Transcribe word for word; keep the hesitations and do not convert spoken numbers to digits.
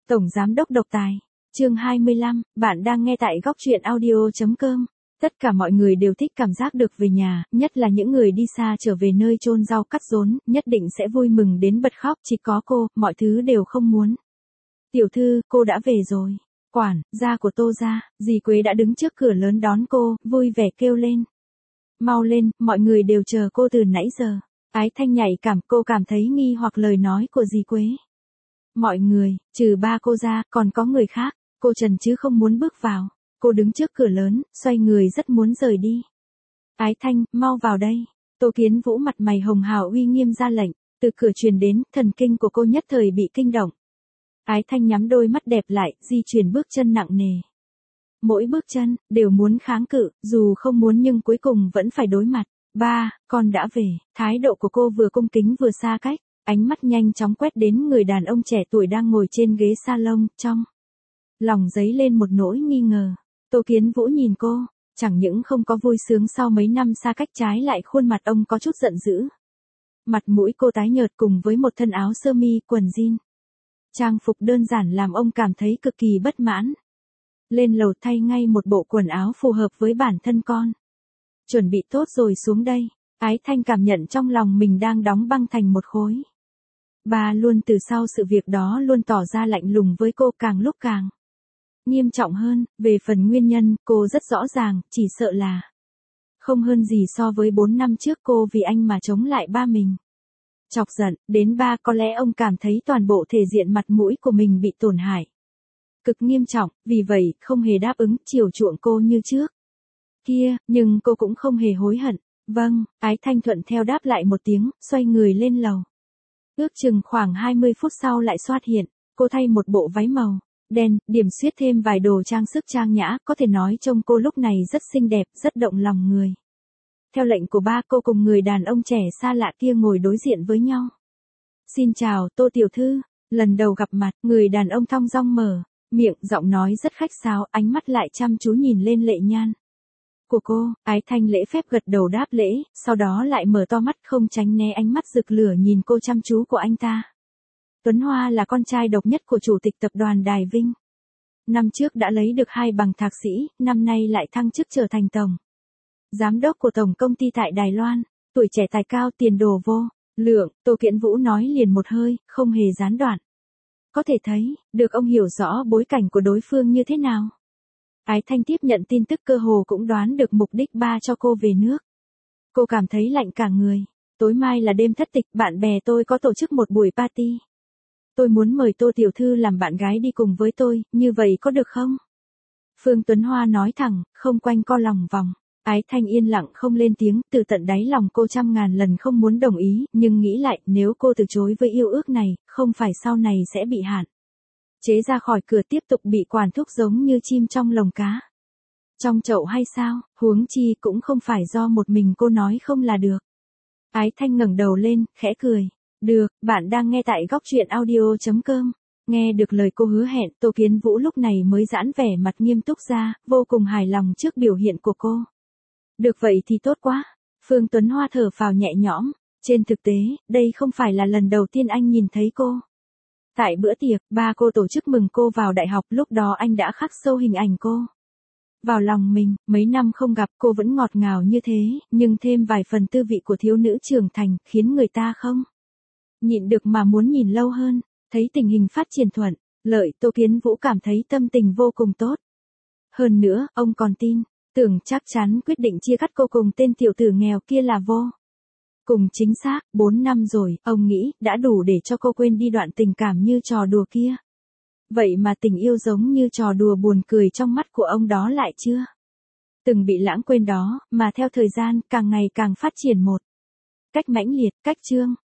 Tổng Giám đốc độc tài. Chương hai mươi lăm, bạn đang nghe tại góc truyện audio chấm com. Tất cả mọi người đều thích cảm giác được về nhà, nhất là những người đi xa trở về nơi chôn rau cắt rốn, nhất định sẽ vui mừng đến bật khóc, chỉ có cô, mọi thứ đều không muốn. Tiểu thư, cô đã về rồi. Quản gia của Tô gia, dì Quế đã đứng trước cửa lớn đón cô, vui vẻ kêu lên. Mau lên, mọi người đều chờ cô từ nãy giờ. Ái Thanh nhạy cảm, cô cảm thấy nghi hoặc lời nói của dì Quế. Mọi người, trừ ba cô ra, còn có người khác, cô trần chứ không muốn bước vào. Cô đứng trước cửa lớn, xoay người rất muốn rời đi. Ái Thanh, mau vào đây. Tô Kiến Vũ mặt mày hồng hào uy nghiêm ra lệnh, từ cửa truyền đến, thần kinh của cô nhất thời bị kinh động. Ái Thanh nhắm đôi mắt đẹp lại, di chuyển bước chân nặng nề. Mỗi bước chân, đều muốn kháng cự, dù không muốn nhưng cuối cùng vẫn phải đối mặt. Ba, con đã về, thái độ của cô vừa cung kính vừa xa cách, ánh mắt nhanh chóng quét đến người đàn ông trẻ tuổi đang ngồi trên ghế salon, trong lòng dấy lên một nỗi nghi ngờ. Tô Kiến Vũ nhìn cô, chẳng những không có vui sướng sau mấy năm xa cách, trái lại khuôn mặt ông có chút giận dữ. Mặt mũi cô tái nhợt cùng với một thân áo sơ mi, quần jean. Trang phục đơn giản làm ông cảm thấy cực kỳ bất mãn. Lên lầu thay ngay một bộ quần áo phù hợp với bản thân con. Chuẩn bị tốt rồi xuống đây. Ái Thanh cảm nhận trong lòng mình đang đóng băng thành một khối. Bà luôn từ sau sự việc đó luôn tỏ ra lạnh lùng với cô, càng lúc càng nghiêm trọng hơn. Về phần nguyên nhân, cô rất rõ ràng, chỉ sợ là không hơn gì so với bốn năm trước cô vì anh mà chống lại ba mình. Chọc giận, đến ba, có lẽ ông cảm thấy toàn bộ thể diện mặt mũi của mình bị tổn hại cực nghiêm trọng, vì vậy không hề đáp ứng chiều chuộng cô như trước. Kia, nhưng cô cũng không hề hối hận. Vâng, Ái Thanh thuận theo đáp lại một tiếng, xoay người lên lầu. Ước chừng khoảng hai mươi phút sau lại xuất hiện, cô thay một bộ váy màu đen, điểm xuyết thêm vài đồ trang sức trang nhã, có thể nói trông cô lúc này rất xinh đẹp, rất động lòng người. Theo lệnh của ba, cô cùng người đàn ông trẻ xa lạ kia ngồi đối diện với nhau. Xin chào, Tô tiểu thư. Lần đầu gặp mặt, người đàn ông thong dong mở miệng, giọng nói rất khách sáo, ánh mắt lại chăm chú nhìn lên lệ nhan của cô. Ái Thanh lễ phép gật đầu đáp lễ, sau đó lại mở to mắt không tránh né ánh mắt rực lửa nhìn cô chăm chú của anh ta. Tuấn Hoa là con trai độc nhất của chủ tịch tập đoàn Đài Vinh. Năm trước đã lấy được hai bằng thạc sĩ, năm nay lại thăng chức trở thành tổng giám đốc của tổng công ty tại Đài Loan. Tuổi trẻ tài cao, tiền đồ vô lượng. Tô Kiến Vũ nói liền một hơi, không hề gián đoạn. Có thể thấy được ông hiểu rõ bối cảnh của đối phương như thế nào. Ái Thanh tiếp nhận tin tức, cơ hồ cũng đoán được mục đích ba cho cô về nước. Cô cảm thấy lạnh cả người. Tối mai là đêm thất tịch, bạn bè tôi có tổ chức một buổi party. Tôi muốn mời Tô tiểu thư làm bạn gái đi cùng với tôi, như vậy có được không? Phương Tuấn Hoa nói thẳng, không quanh co lòng vòng. Ái Thanh yên lặng không lên tiếng, từ tận đáy lòng cô trăm ngàn lần không muốn đồng ý, nhưng nghĩ lại, nếu cô từ chối với yêu ước này, không phải sau này sẽ bị hạn chế ra khỏi cửa, tiếp tục bị quản thúc giống như chim trong lồng cá trong chậu hay sao? Huống chi cũng không phải do một mình cô nói không là được. Ái Thanh ngẩng đầu lên, khẽ cười. Được, bạn đang nghe tại góc truyện audio chấm com. Nghe được lời cô hứa hẹn, Tô Kiến Vũ lúc này mới giãn vẻ mặt nghiêm túc ra, vô cùng hài lòng trước biểu hiện của cô. Được vậy thì tốt quá. Phương Tuấn Hoa thở phào nhẹ nhõm. Trên thực tế, đây không phải là lần đầu tiên anh nhìn thấy cô. Tại bữa tiệc, ba cô tổ chức mừng cô vào đại học, lúc đó anh đã khắc sâu hình ảnh cô vào lòng mình. Mấy năm không gặp, cô vẫn ngọt ngào như thế, nhưng thêm vài phần tư vị của thiếu nữ trưởng thành, khiến người ta không nhịn được mà muốn nhìn lâu hơn. Thấy tình hình phát triển thuận lợi, Tô Kiến Vũ cảm thấy tâm tình vô cùng tốt. Hơn nữa, ông còn tin tưởng chắc chắn quyết định chia cắt cô cùng tên tiểu tử nghèo kia là vô cùng chính xác. Bốn năm rồi, ông nghĩ, đã đủ để cho cô quên đi đoạn tình cảm như trò đùa kia. Vậy mà tình yêu giống như trò đùa buồn cười trong mắt của ông đó lại chưa từng bị lãng quên đó, mà theo thời gian, càng ngày càng phát triển một cách mãnh liệt, cách trương